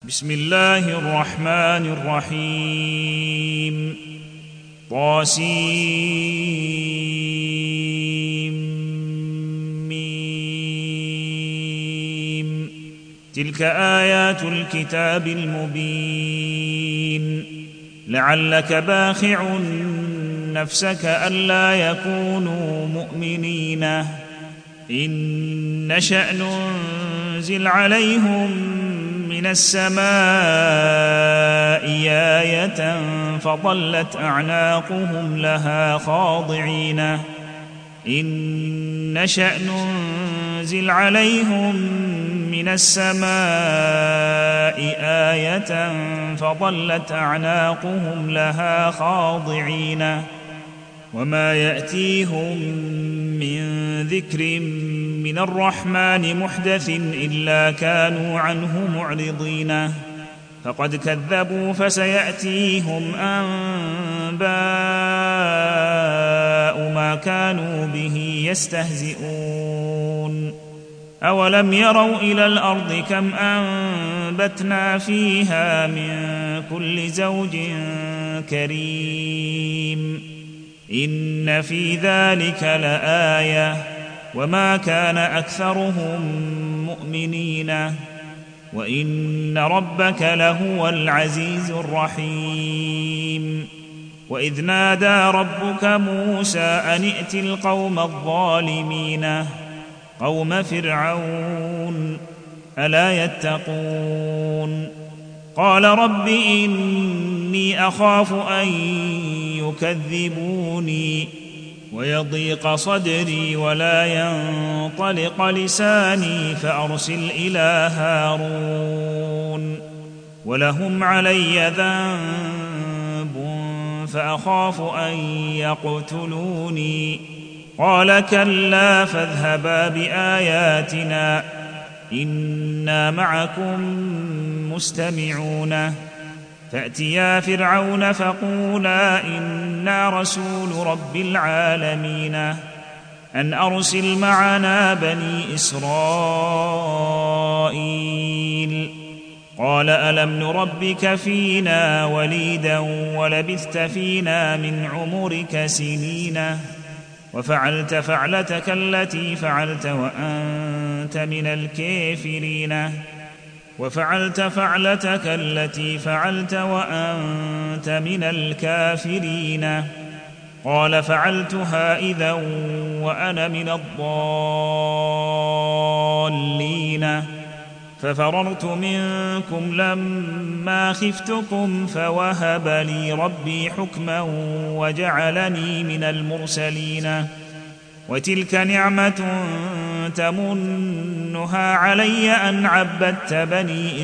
بسم الله الرحمن الرحيم طاسيم تلك آيات الكتاب المبين لعلك باخع نفسك ألا يكونوا مؤمنين إن نشأ ننزل عليهم من السماء آية فظلت أعناقهم لها خاضعين إن نشأ ننزل عليهم من السماء آية فظلت أعناقهم لها خاضعين وما يأتيهم من ذكر من الرحمن محدث إلا كانوا عنه معرضين فقد كذبوا فسيأتيهم أنباء ما كانوا به يستهزئون أولم يروا إلى الأرض كم أنبتنا فيها من كل زوج كريم إن في ذلك لآية وما كان أكثرهم مؤمنين وإن ربك لهو العزيز الرحيم وإذ نادى ربك موسى أن ائت القوم الظالمين قوم فرعون ألا يتقون قال رب إني أخاف أن يكذبوني ويضيق صدري ولا ينطلق لساني فأرسل إلى هارون ولهم علي ذنب فأخاف أن يقتلوني قال كلا فاذهبا بآياتنا إنا معكم مستمعون فأتيا فرعون فقولا إنا رسول رب العالمين أن أرسل معنا بني إسرائيل قال ألم نربك فينا وليدا ولبثت فينا من عمرك سنين وفعلت فعلتك التي فعلت وأنت من الكافرين وفعلت فعلتك التي فعلت وأنت من الكافرين قال فعلتها إذا وأنا من الضالين ففررت منكم لما خفتكم فوهب لي ربي حكما وجعلني من المرسلين وتلك نعمة تمنها علي أن عبدت بني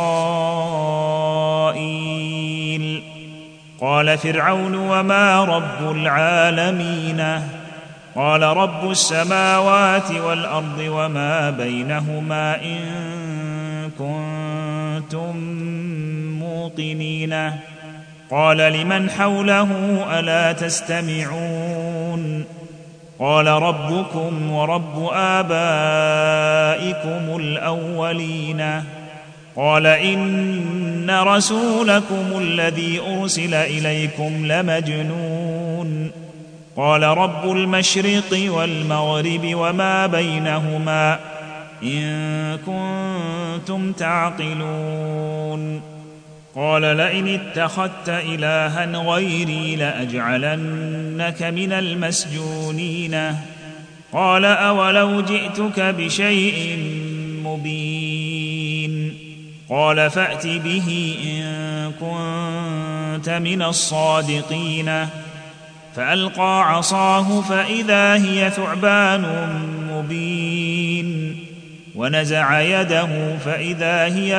إسرائيل قال فرعون وما رب العالمين قال رب السماوات والأرض وما بينهما إن كنتم موقنين قال لمن حوله ألا تستمعون قال ربكم ورب آبائكم الأولين قال إن رسولكم الذي أرسل إليكم لمجنون قال رب المشرق والمغرب وما بينهما إن كنتم تعقلون قال لئن اتخذت إلها غيري لأجعلنك من المسجونين قال أولو جئتك بشيء مبين قال فأت به إن كنت من الصادقين فألقى عصاه فإذا هي ثعبان مبين ونزع يده فإذا هي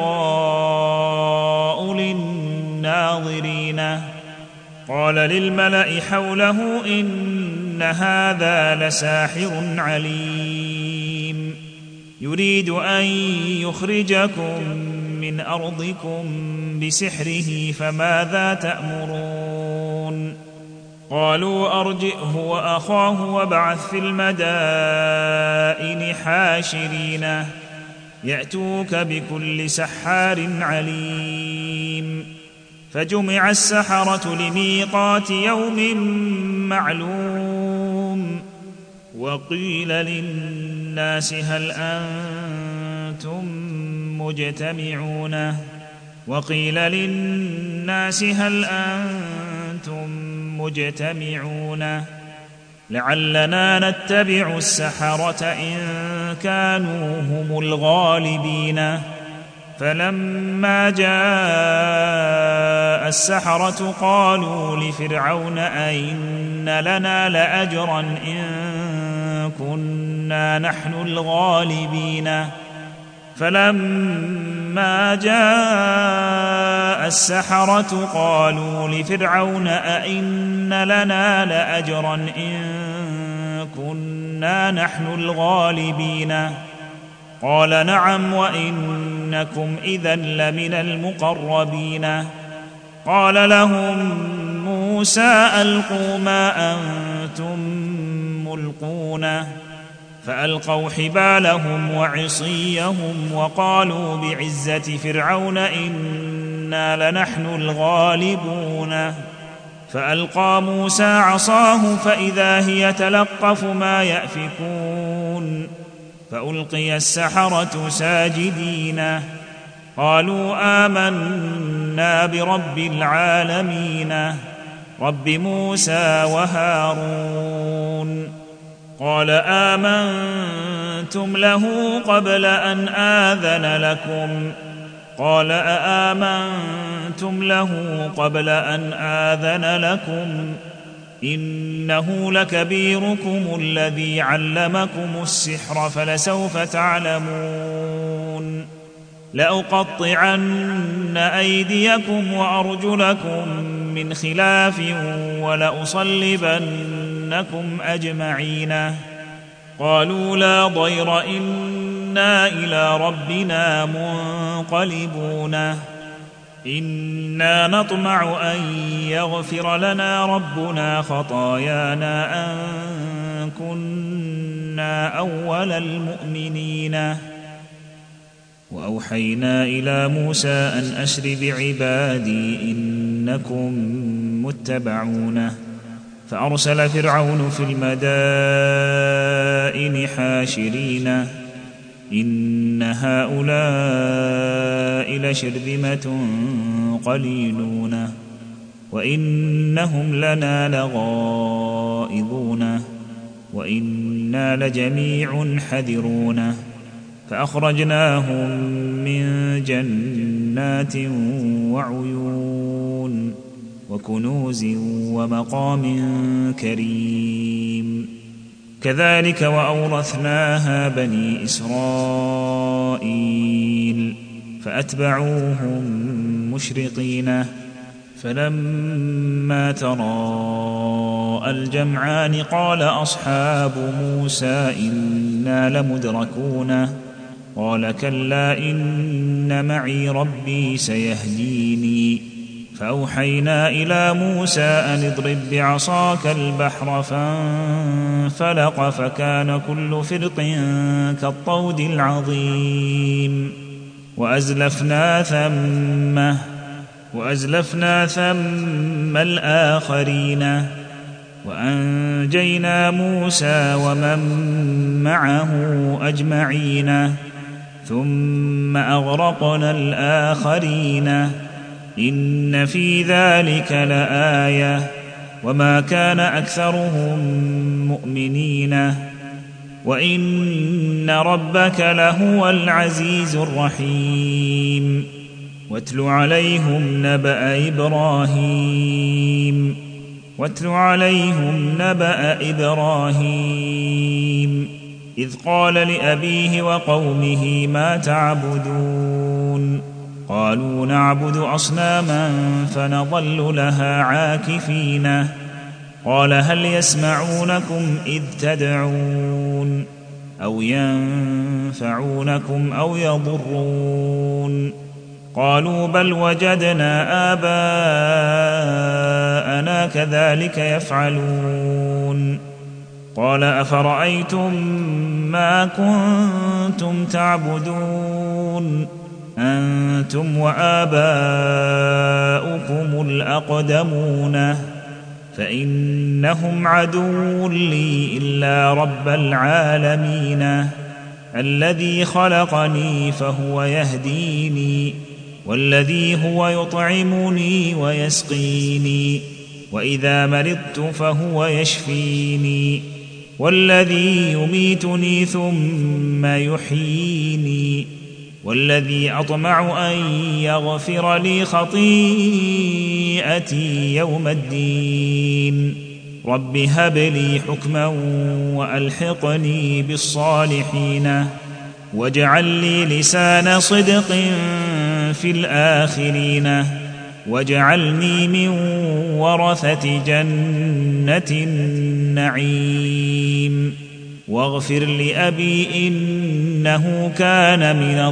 بيضاء للناظرين قال للملأ حوله إن هذا لساحر عليم يريد أن يخرجكم من أرضكم بسحره فماذا تأمرون قالوا أرجئه وأخاه وابعث في المدائن حاشرين يأتوك بكل سحار عليم. فجمع السحرة لميقات يوم معلوم. وقيل للناس هل أنتم مجتمعون لعلنا نتبع السحرة إن كانوا هم الغالبين. فلما جاء السحرة قالوا لفرعون أئن لنا لأجرا إن كنا نحن الغالبين. فلما جاء السحرة قالوا لفرعون أئن لنا لأجرا إن كنا نحن الغالبين. قال نعم وإنكم إذا لمن المقربين. قال لهم موسى ألقوا ما أنتم ملقون. فألقوا حبالهم وعصيهم وقالوا بعزة فرعون إنا لنحن الغالبون. فألقى موسى عصاه فإذا هي تلقف ما يأفكون. فألقي السحرة ساجدين قالوا آمنا برب العالمين رب موسى وهارون. قال آمنتم له قبل أن آذن لكم قال أآمنتم له قبل أن آذن لكم إنه لكبيركم الذي علمكم السحر فلسوف تعلمون لأقطعن أيديكم وأرجلكم من خلاف ولأصلبنكم أجمعين. قالوا لا ضير إنا إلى ربنا منقلبون إنا نطمع أن يغفر لنا ربنا خطايانا أن كنا أول المؤمنين. وأوحينا إلى موسى أن أسر بعبادي إنكم متبعون. فأرسل فرعون في المدائن حاشرين إن هؤلاء لشرذمة قليلون وإنهم لنا لغائظون وإنا لجميع حذرون. فأخرجناهم من جنات وعيون وكنوز ومقام كريم. كذلك وأورثناها بني إسرائيل فأتبعوهم مشرقين. فلما تراءى الجمعان قال أصحاب موسى إنا لمدركون قال كلا إن معي ربي سيهديني. فأوحينا إلى موسى أن اضرب بعصاك البحر فانفلق فكان كل فرق كالطود العظيم. وأزلفنا ثم الآخرين وأنجينا موسى ومن معه أجمعين ثم أغرقنا الآخرين إن في ذلك لآية وما كان أكثرهم مؤمنين وإن ربك لهو العزيز الرحيم. واتل عليهم نبأ إبراهيم إذ قال لأبيه وقومه ما تعبدون قالوا نعبد أصناما فنظل لها عاكفين. قال هل يسمعونكم إذ تدعون أو ينفعونكم أو يضرون قالوا بل وجدنا آباءنا كذلك يفعلون قال أفرأيتم ما كنتم تعبدون أنتم وآباؤكم الأقدمون فإنهم عدو لي إلا رب العالمين الذي خلقني فهو يهديني والذي هو يطعمني ويسقيني وإذا مرضت فهو يشفيني والذي يميتني ثم يحييني والذي أطمع أن يغفر لي خطيئتي يوم الدين رب هب لي حكما وألحقني بالصالحين واجعل لي لسان صدق في الآخرين واجعلني من ورثة جنة النعيم واغفر لأبي إنه كان من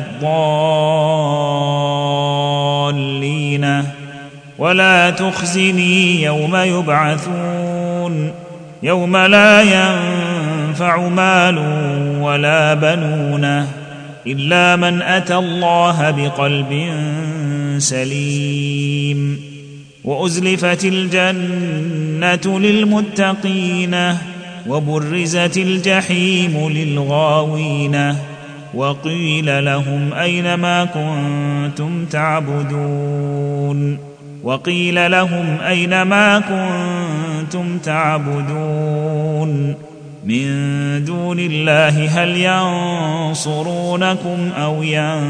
الضالين ولا تخزني يوم يبعثون يوم لا ينفع مال ولا بنون إلا من أتى الله بقلب سليم وأزلفت الجنة للمتقين وبرزت الجحيم للغاوين وقيل لهم أين ما كنتم تعبدون وقيل لهم أين ما كنتم تعبدون من دون الله هل ينصرونكم أو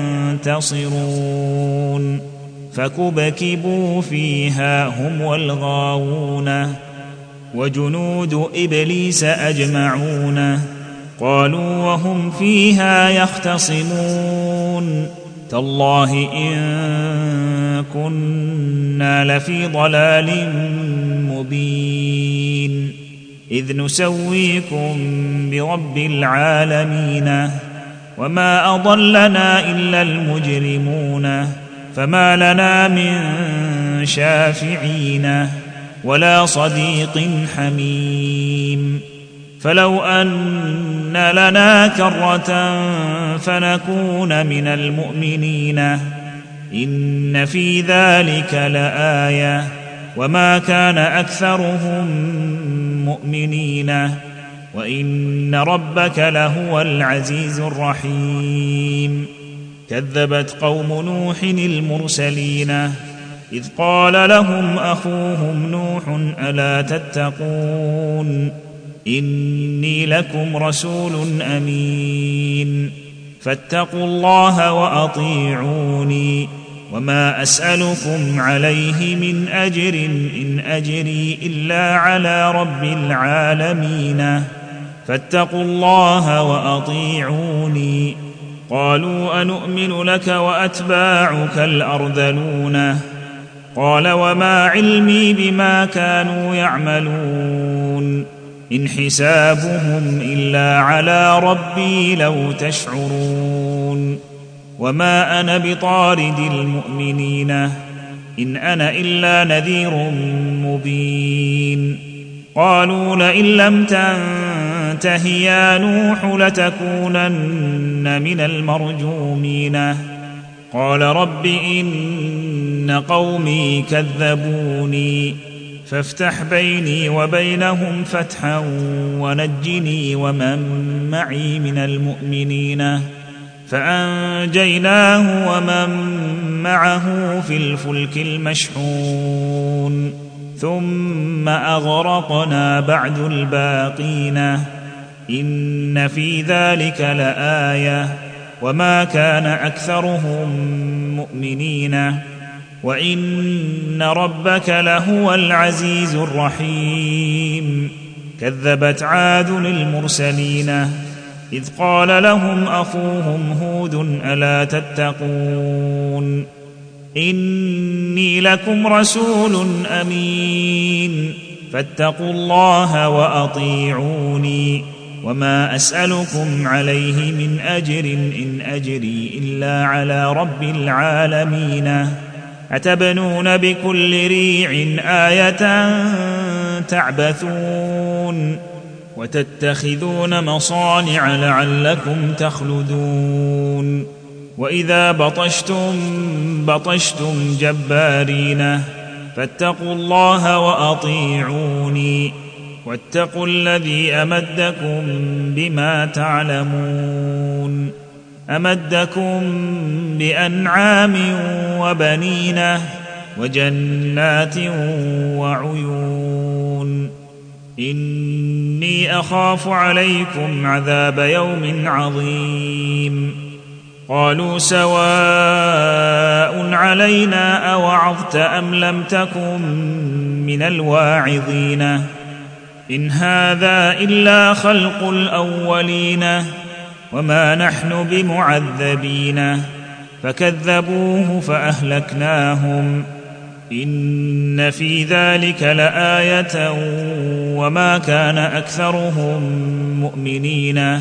ينتصرون فكبكبوا فيها هم والغاوون وجنود إبليس أجمعون قالوا وهم فيها يختصمون تالله إن كنا لفي ضلال مبين إذ نسويكم برب العالمين وما أضلنا إلا المجرمون فما لنا من شافعين ولا صديق حميم فلو أن لنا كرة فنكون من المؤمنين إن في ذلك لآية وما كان أكثرهم مؤمنين وإن ربك لهو العزيز الرحيم كذبت قوم نوح المرسلين إذ قال لهم أخوهم نوح ألا تتقون إني لكم رسول أمين فاتقوا الله وأطيعوني وما أسألكم عليه من أجر إن أجري إلا على رب العالمين فاتقوا الله وأطيعوني قالوا أنؤمن لك وأتباعك الأرذلون قال وما علمي بما كانوا يعملون إن حسابهم إلا على ربي لو تشعرون وما أنا بطارد المؤمنين إن أنا إلا نذير مبين قالوا لئن لم تنته يا نوح لتكونن من المرجومين قال رب إن قومي كذبوني فافتح بيني وبينهم فتحا ونجني ومن معي من المؤمنين فأنجيناه ومن معه في الفلك المشحون ثم أغرقنا بعد الباقين إن في ذلك لآية وما كان أكثرهم مؤمنين وإن ربك لهو العزيز الرحيم كذبت عاد المرسلين إذ قال لهم أخوهم هود ألا تتقون إني لكم رسول أمين فاتقوا الله وأطيعوني وما أسألكم عليه من أجر إن أجري إلا على رب العالمين أتبنون بكل ريع آية تعبثون وتتخذون مصانع لعلكم تخلدون وإذا بطشتم جبارين فاتقوا الله وأطيعوني واتقوا الذي أمدكم بما تعلمون أمدكم بأنعام وبنين وجنات وعيون إني أخاف عليكم عذاب يوم عظيم قالوا سواء علينا أوعظت أم لم تكن من الواعظين إن هذا إلا خلق الأولين وما نحن بمعذبين فكذبوه فأهلكناهم إن في ذلك لآية وما كان أكثرهم مؤمنين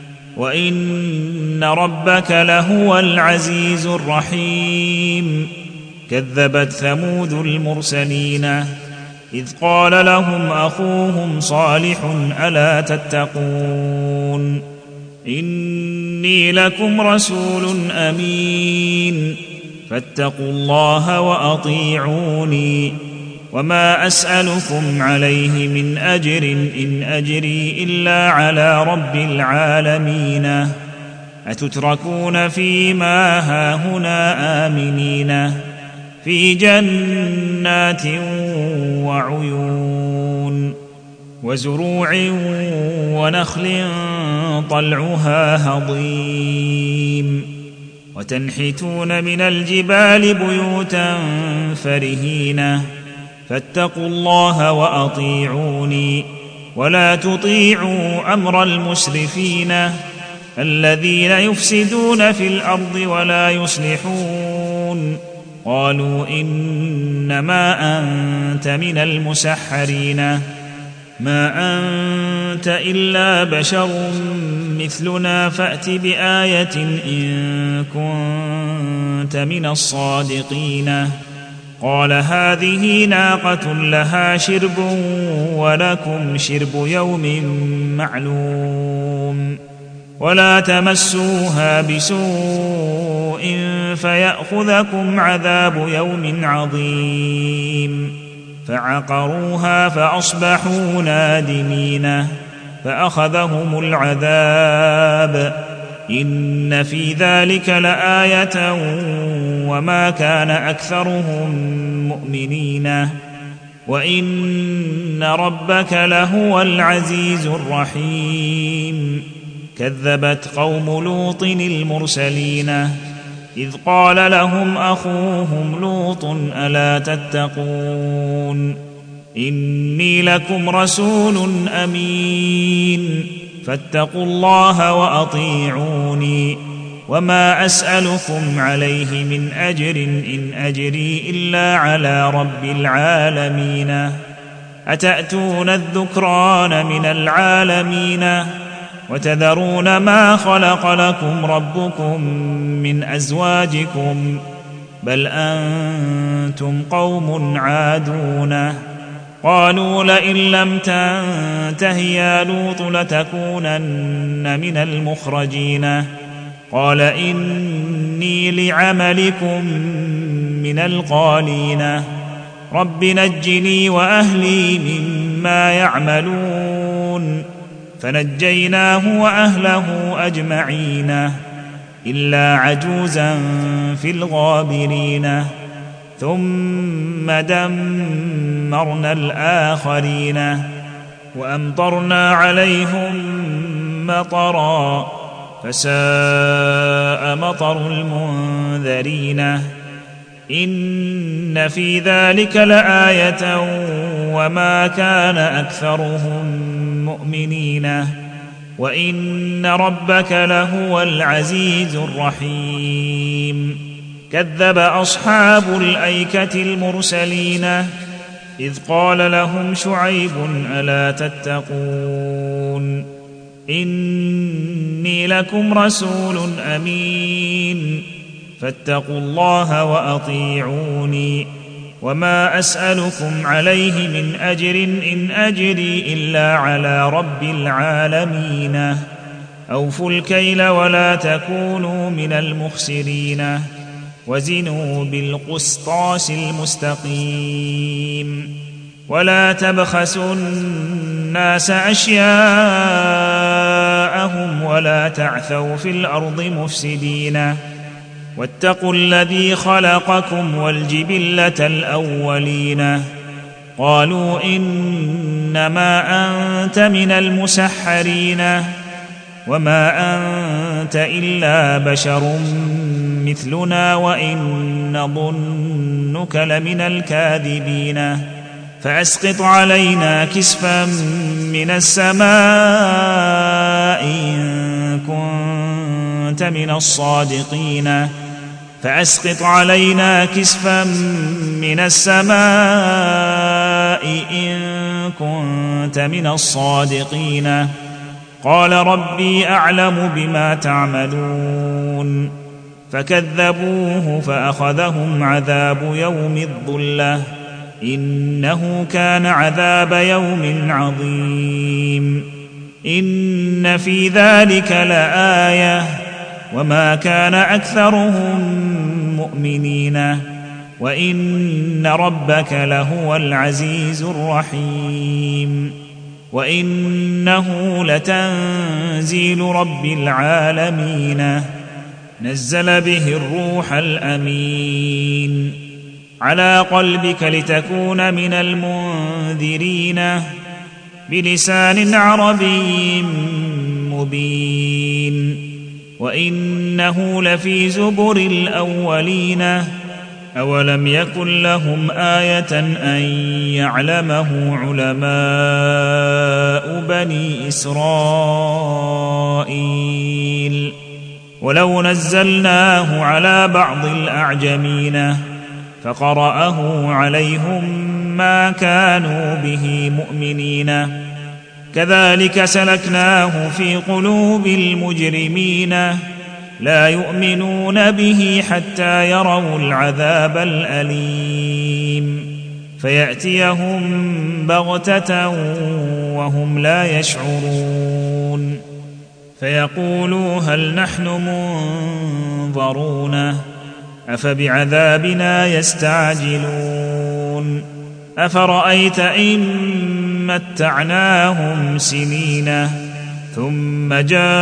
وإن ربك لهو العزيز الرحيم كذبت ثمود المرسلين إذ قال لهم أخوهم صالح ألا تتقون إني لكم رسول أمين فاتقوا الله وأطيعوني وما أسألكم عليه من أجر إن أجري إلا على رب العالمين أتتركون فيما هاهنا آمنين في جنات وعيون وزروع ونخل طلعها هضيم وتنحتون من الجبال بيوتا فرهين فاتقوا الله وأطيعوني ولا تطيعوا أمر المسرفين الذين يفسدون في الأرض ولا يصلحون قالوا إنما أنت من المسحرين ما أنت إلا بشر مثلنا فأت بآية إن كنت من الصادقين قال هذه ناقة لها شرب ولكم شرب يوم معلوم ولا تمسوها بسوء فيأخذكم عذاب يوم عظيم فعقروها فأصبحوا نادمين فأخذهم العذاب إن في ذلك لآية وما كان أكثرهم مؤمنين وإن ربك لهو العزيز الرحيم كذبت قوم لوط المرسلين إذ قال لهم أخوهم لوط ألا تتقون إني لكم رسول أمين فاتقوا الله وأطيعوني وما أسألكم عليه من أجر إن أجري إلا على رب العالمين أتأتون الذكران من العالمين وتذرون ما خلق لكم ربكم من أزواجكم بل أنتم قوم عادون قالوا لئن لم تنته يا لوط لتكونن من المخرجين قال إني لعملكم من القالين رب نجني وأهلي مما يعملون فنجيناه وأهله أجمعين إلا عجوزا في الغابرين ثم دمرنا الآخرين وأمطرنا عليهم مطرا فساء مطر المنذرين إن في ذلك لآية وما كان أكثرهم مؤمنين وإن ربك لهو العزيز الرحيم كذب أصحاب الأيكة المرسلين إذ قال لهم شعيب ألا تتقون إني لكم رسول أمين فاتقوا الله وأطيعوني وما أسألكم عليه من أجر إن أجري إلا على رب العالمين أوفوا الكيل ولا تكونوا من المخسرين وزنوا بالقسطاس المستقيم ولا تبخسوا الناس أشياءهم ولا تعثوا في الأرض مفسدين واتقوا الذي خلقكم والجبلة الأولين قالوا إنما أنت من المسحرين وما أنت إلا بشر مثلنا وإن نظنك لمن الكاذبين فأسقط علينا كسفا من السماء إن كنت من الصادقين فأسقط علينا كسفا من السماء إن كنت من الصادقين قال ربي أعلم بما تعملون فكذبوه فأخذهم عذاب يوم الظلة إنه كان عذاب يوم عظيم إن في ذلك لآية وما كان أكثرهم مؤمنين وإن ربك لهو العزيز الرحيم وإنه لتنزيل رب العالمين نزل به الروح الأمين على قلبك لتكون من المنذرين بلسان عربي مبين وإنه لفي زبر الأولين أولم يكن لهم آية أن يعلمه علماء بني إسرائيل ولو نزلناه على بعض الأعجمين فقرأه عليهم ما كانوا به مؤمنين كذلك سلكناه في قلوب المجرمين لا يؤمنون به حتى يروا العذاب الأليم فيأتيهم بغتة وهم لا يشعرون فيقولوا هل نحن منظرون أفبعذابنا يستعجلون أفرأيت إن متعناهم سنين ثم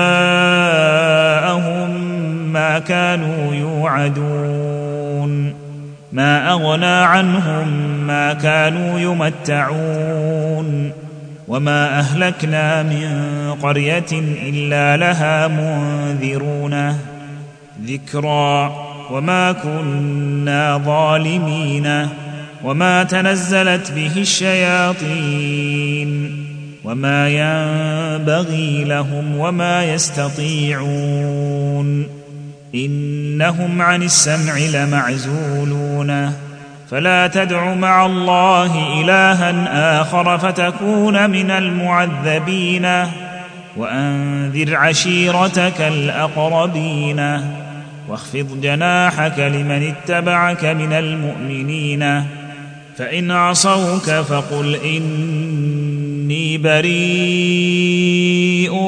جاءهم ما كانوا يوعدون ما أغنى عنهم ما كانوا يمتعون وما أهلكنا من قرية إلا لها منذرون ذكرى وما كنا ظالمين وما تنزلت به الشياطين وما ينبغي لهم وما يستطيعون إنهم عن السمع لمعزولون فلا تدع مع الله إلها آخر فتكون من المعذبين وأنذر عشيرتك الأقربين واخفض جناحك لمن اتبعك من المؤمنين فإن عصوك فقل إني بريء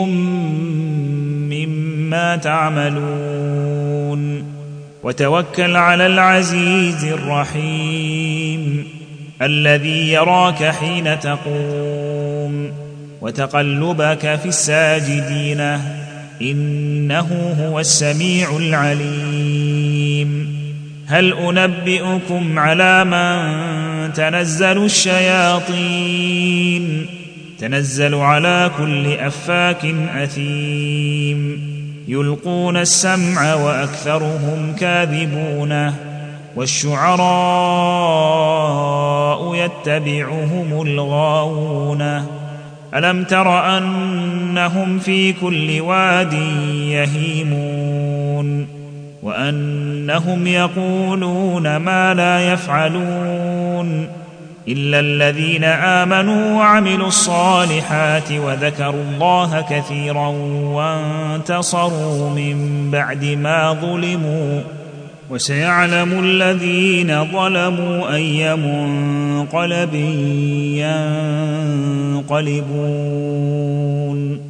مما تعملون وتوكل على العزيز الرحيم الذي يراك حين تقوم وتقلبك في الساجدين إنه هو السميع العليم هل أنبئكم على من تنزل الشياطين تنزل على كل أفاك أثيم يلقون السمع وأكثرهم كاذبون والشعراء يتبعهم الغاوون ألم تر أنهم في كل واد يهيمون وأنهم يقولون ما لا يفعلون إلا الذين آمنوا وعملوا الصالحات وذكروا الله كثيرا وانتصروا من بعد ما ظلموا وسيعلم الذين ظلموا أي منقلب ينقلبون.